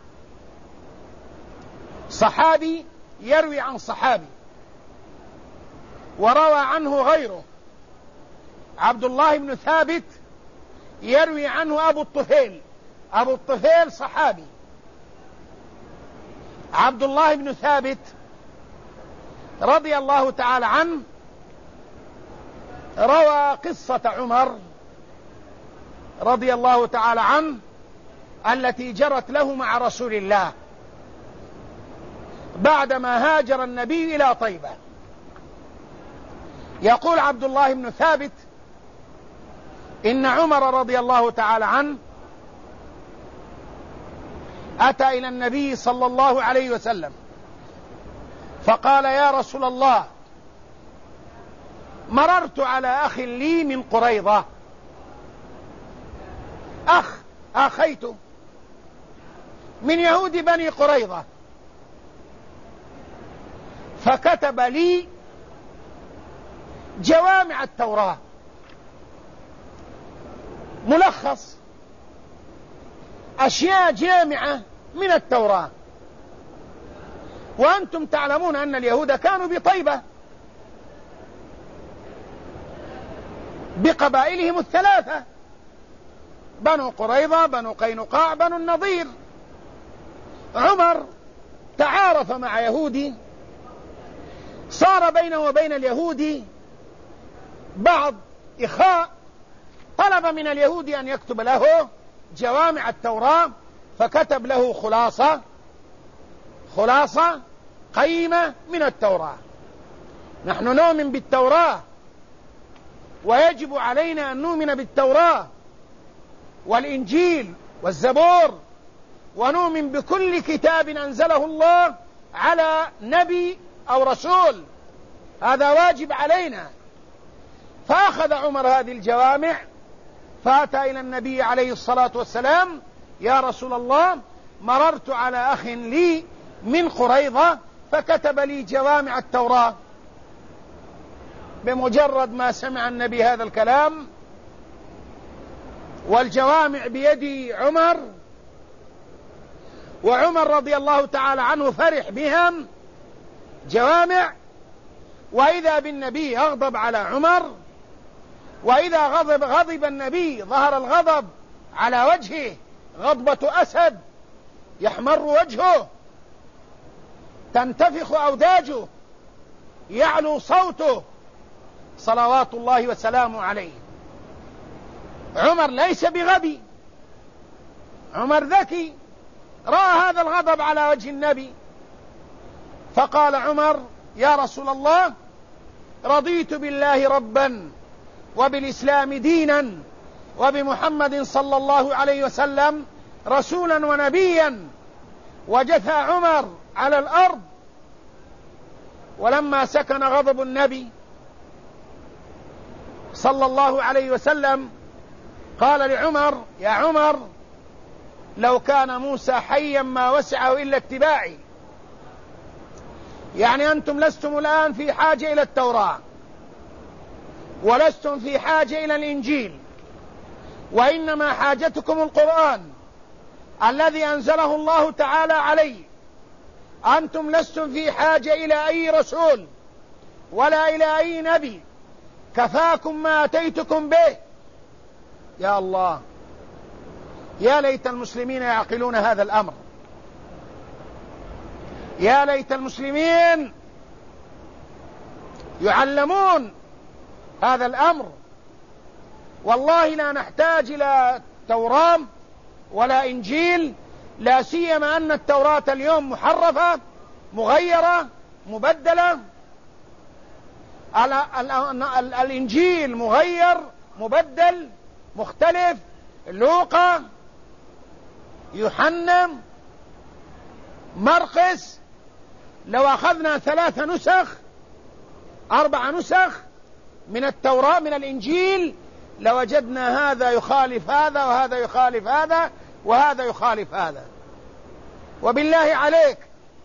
صحابي يروي عن صحابي، وروى عنه غيره. عبد الله بن ثابت يروي عنه أبو الطفيل، أبو الطفيل صحابي. عبد الله بن ثابت رضي الله تعالى عنه روى قصة عمر رضي الله تعالى عنه التي جرت له مع رسول الله بعدما هاجر النبي إلى طيبة. يقول عبد الله بن ثابت إن عمر رضي الله تعالى عنه أتى إلى النبي صلى الله عليه وسلم فقال: يا رسول الله، مررت على أخ لي من قريظة، أخيت من يهود بني قريظة، فكتب لي جوامع التوراة، ملخص أشياء جامعة من التوراة. وأنتم تعلمون أن اليهود كانوا بطيبة بقبائلهم الثلاثة: بنو قريظة، بنو قينقاع، بنو النضير. عمر تعارف مع يهودي، صار بينه وبين اليهودي بعض إخاء، طلب من اليهودي أن يكتب له جوامع التوراة، فكتب له خلاصة قيمة من التوراة. نحن نؤمن بالتوراة، ويجب علينا أن نؤمن بالتوراة والإنجيل والزبور، ونؤمن بكل كتاب أنزله الله على نبي أو رسول، هذا واجب علينا. فأخذ عمر هذه الجوامع فأتى إلى النبي عليه الصلاة والسلام: يا رسول الله، مررت على أخ لي من قريظة فكتب لي جوامع التوراة. بمجرد ما سمع النبي هذا الكلام والجوامع بيد عمر، وعمر رضي الله تعالى عنه فرح بهم جوامع، وإذا بالنبي يغضب على عمر، وإذا غضب النبي ظهر الغضب على وجهه، غضبة أسد، يحمر وجهه، تنتفخ أوداجه، يعلو صوته، صلوات الله وسلامه عليه. عمر ليس بغبي، عمر ذكي، رأى هذا الغضب على وجه النبي، فقال عمر: يا رسول الله، رضيت بالله ربا وبالإسلام دينا وبمحمد صلى الله عليه وسلم رسولا ونبيا. وجثى عمر على الأرض. ولما سكن غضب النبي صلى الله عليه وسلم قال لعمر: يا عمر، لو كان موسى حيا ما وسعه إلا اتباعي. يعني أنتم لستم الآن في حاجة إلى التوراة، ولستم في حاجة إلى الإنجيل، وإنما حاجتكم القرآن الذي أنزله الله تعالى عليه. أنتم لستم في حاجة إلى أي رسول ولا إلى أي نبي، كفاكم ما أتيتكم به. يا الله، يا ليت المسلمين يعقلون هذا الأمر، يا ليت المسلمين يعلمون هذا الأمر. والله لا نحتاج إلى توراة ولا إنجيل، لا سيما أن التوراة اليوم محرفة، مغيرة، مبدلة. الإنجيل مغير، مبدل، مختلف. لوقا، يوحنا، مرقس، لو أخذنا 3 نسخ 4 نسخ من التوراة من الإنجيل لوجدنا هذا يخالف هذا وهذا يخالف هذا وهذا يخالف هذا. وبالله عليك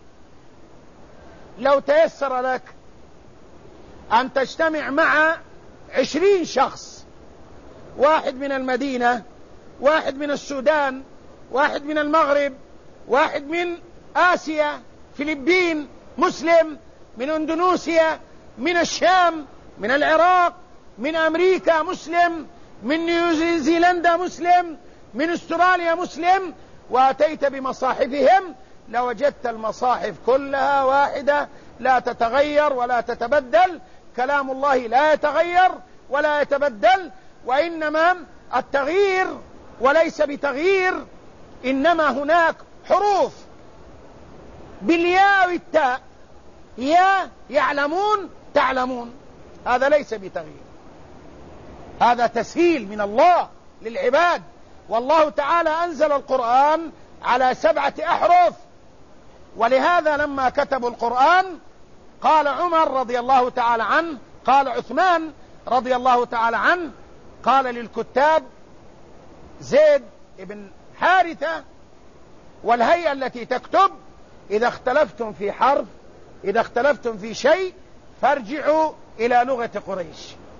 لو تيسر لك أن تجتمع مع 20 شخص، 1 من المدينة، 1 من السودان، 1 من المغرب، 1 من آسيا، فلبين، مسلم، من أندونيسيا، من الشام، من العراق، من أمريكا مسلم، من نيوزيلندا مسلم، من أستراليا مسلم، وأتيت بمصاحفهم لوجدت المصاحف كلها واحدة لا تتغير ولا تتبدل. كلام الله لا يتغير ولا يتبدل، وإنما التغيير وليس بتغيير، إنما هناك حروف بالياء والتاء، يا يعلمون تعلمون، هذا ليس بتغيير، هذا تسهيل من الله للعباد. والله تعالى أنزل القرآن على 7 أحرف، ولهذا لما كتبوا القرآن قال عمر رضي الله تعالى عنه، قال عثمان رضي الله تعالى عنه، قال للكتاب زيد بن حارثة والهيئة التي تكتب: إذا اختلفتم في حرف، إذا اختلفتم في شيء فارجعوا إلى لغة قريش.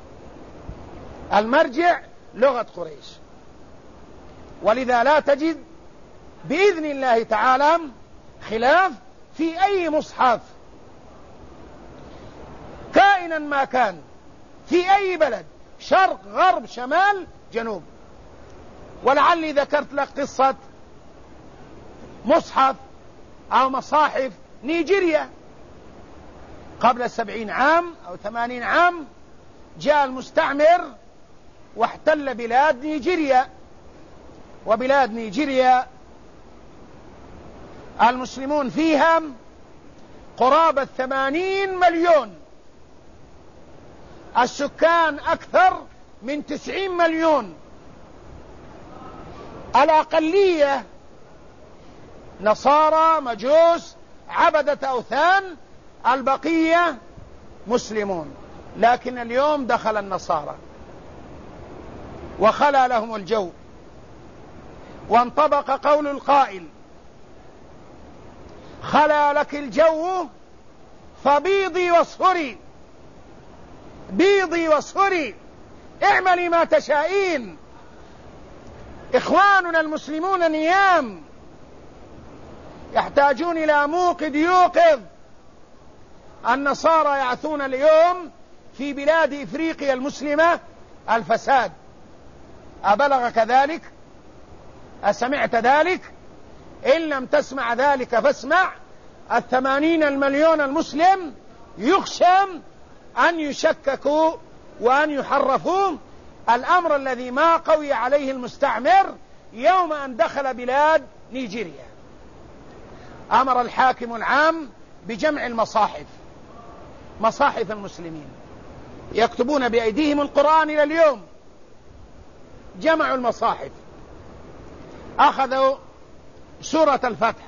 المرجع لغة قريش. ولذا لا تجد بإذن الله تعالى خلاف في أي مصحف كائنا ما كان، في أي بلد، شرق غرب شمال جنوب. ولعلي ذكرت لك قصة مصحف أو مصاحف نيجيريا قبل 70 عام أو 80 عام، جاء المستعمر واحتل بلاد نيجيريا، وبلاد نيجيريا المسلمون فيها قرابة 80 مليون، السكان أكثر من 90 مليون، الأقلية نصارى مجوس عبدة أوثان، البقية مسلمون. لكن اليوم دخل النصارى وخلى لهم الجو، وانطبق قول القائل: خلى لك الجو فبيضي واصفري، بيضي واصفري، اعملي ما تشائين. إخواننا المسلمون نيام، يحتاجون إلى موقظ يوقظ. النصارى يعثون اليوم في بلاد إفريقيا المسلمة الفساد. أبلغك ذلك؟ أسمعت ذلك؟ إن لم تسمع ذلك فاسمع. 80 مليون المسلم يخشى أن يشككوا وأن يحرفوا. الأمر الذي ما قوي عليه المستعمر يوم أن دخل بلاد نيجيريا، أمر الحاكم العام بجمع المصاحف، مصاحف المسلمين، يكتبون بأيديهم القرآن إلى اليوم. جمعوا المصاحف، أخذوا سورة الفتح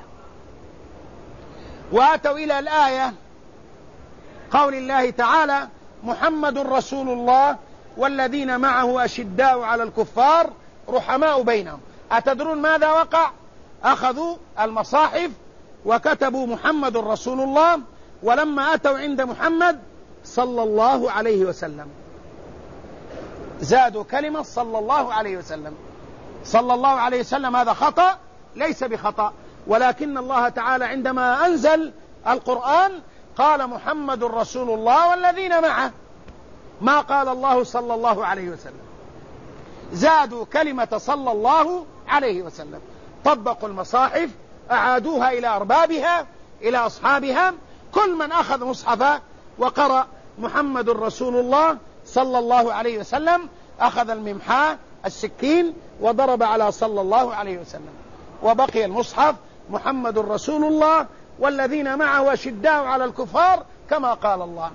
وأتوا إلى الآية قول الله تعالى: محمد رسول الله والذين معه أشداء على الكفار رحماء بينهم. أتدرون ماذا وقع؟ أخذوا المصاحف وكتبوا محمد رسول الله، ولما أتوا عند محمد صلى الله عليه وسلم زادوا كلمة صلى الله عليه وسلم. صلى الله عليه وسلم هذا خطأ؟ ليس بخطأ، ولكن الله تعالى عندما أنزل القرآن قال محمد رسول الله والذين معه، ما قال الله صلى الله عليه وسلم. زادوا كلمة صلى الله عليه وسلم، طبقوا المصاحف، أعادوها إلى أربابها، إلى أصحابها. كل من أخذ مصحفا وقرأ محمد رسول الله صلى الله عليه وسلم أخذ الممحاة السكين وضرب على صلى الله عليه وسلم، وبقي المصحف محمد رسول الله والذين معه أشداء على الكفار كما قال الله.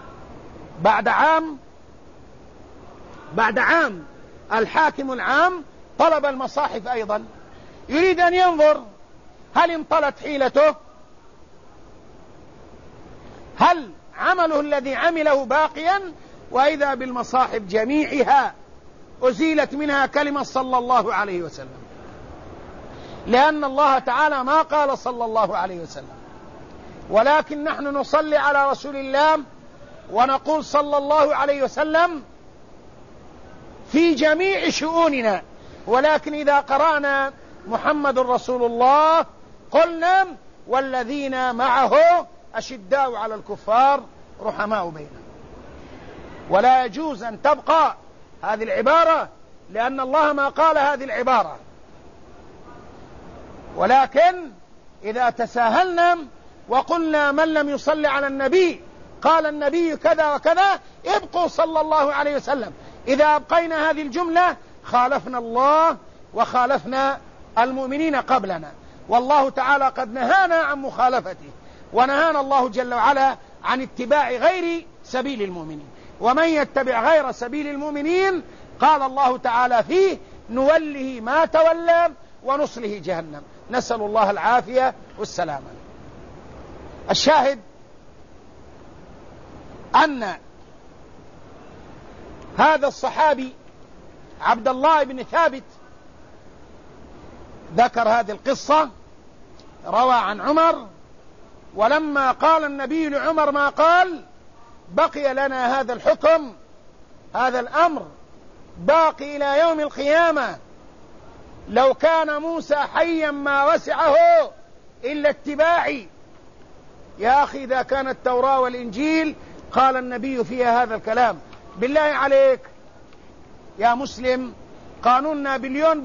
بعد عام الحاكم العام طلب المصاحف أيضا، يريد أن ينظر هل انطلت حيلته، هل عمله الذي عمله باقيا، وإذا بالمصاحف جميعها أزيلت منها كلمة صلى الله عليه وسلم، لأن الله تعالى ما قال صلى الله عليه وسلم، ولكن نحن نصلي على رسول الله ونقول صلى الله عليه وسلم في جميع شؤوننا. ولكن إذا قرأنا محمد رسول الله قلنا والذين معه أشداء على الكفار رحماء بينهم. ولا يجوز أن تبقى هذه العبارة، لأن الله ما قال هذه العبارة. ولكن إذا تساهلنا وقلنا من لم يصلي على النبي قال النبي كذا وكذا، ابقوا صلى الله عليه وسلم. إذا أبقينا هذه الجملة خالفنا الله وخالفنا المؤمنين قبلنا، والله تعالى قد نهانا عن مخالفته، ونهانا الله جل وعلا عن اتباع غير سبيل المؤمنين. ومن يتبع غير سبيل المؤمنين قال الله تعالى فيه نوله ما تولى ونصله جهنم، نسأل الله العافية والسلامة. الشاهد أن هذا الصحابي عبد الله بن ثابت ذكر هذه القصة، روى عن عمر، ولما قال النبي لعمر ما قال بقي لنا هذا الحكم، هذا الأمر باقي إلى يوم القيامة. لو كان موسى حيا ما وسعه إلا اتباعي. يا أخي إذا كانت التوراة والإنجيل قال النبي فيها هذا الكلام، بالله عليك يا مسلم، قانون نابليون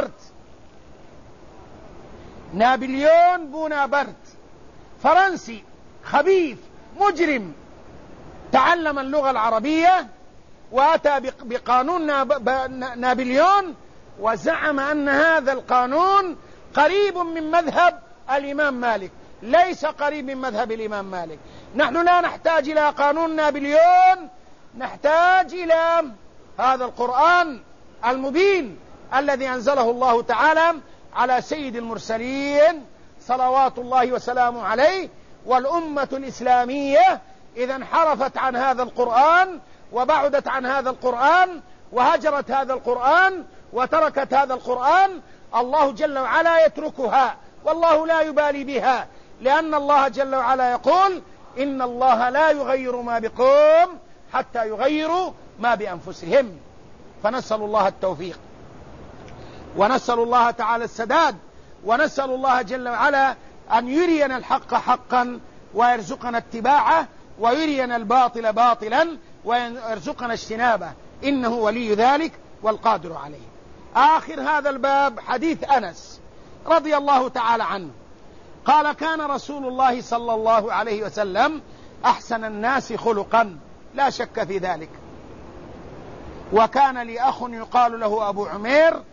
بونابرت فرنسي خبيث مجرم تعلم اللغة العربية وأتى بقانون نابليون، وزعم أن هذا القانون قريب من مذهب الإمام مالك. ليس قريب من مذهب الإمام مالك. نحن لا نحتاج إلى قانون نابليون، نحتاج إلى هذا القرآن المبين الذي أنزله الله تعالى على سيد المرسلين صلوات الله وسلامه عليه. والأمة الإسلامية إذا انحرفت عن هذا القرآن وبعدت عن هذا القرآن وهجرت هذا القرآن وتركت هذا القرآن، الله جل وعلا يتركها والله لا يبالي بها، لأن الله جل وعلا يقول إن الله لا يغير ما بقوم حتى يغيروا ما بأنفسهم. فنسأل الله التوفيق، ونسأل الله تعالى السداد، ونسأل الله جل وعلا أن يرينا الحق حقا ويرزقنا اتباعه، ويرينا الباطل باطلا ويرزقنا اجتنابه، إنه ولي ذلك والقادر عليه. آخر هذا الباب حديث أنس رضي الله تعالى عنه قال كان رسول الله صلى الله عليه وسلم أحسن الناس خلقا، لا شك في ذلك. وكان لي أخ يقال له أبو عمير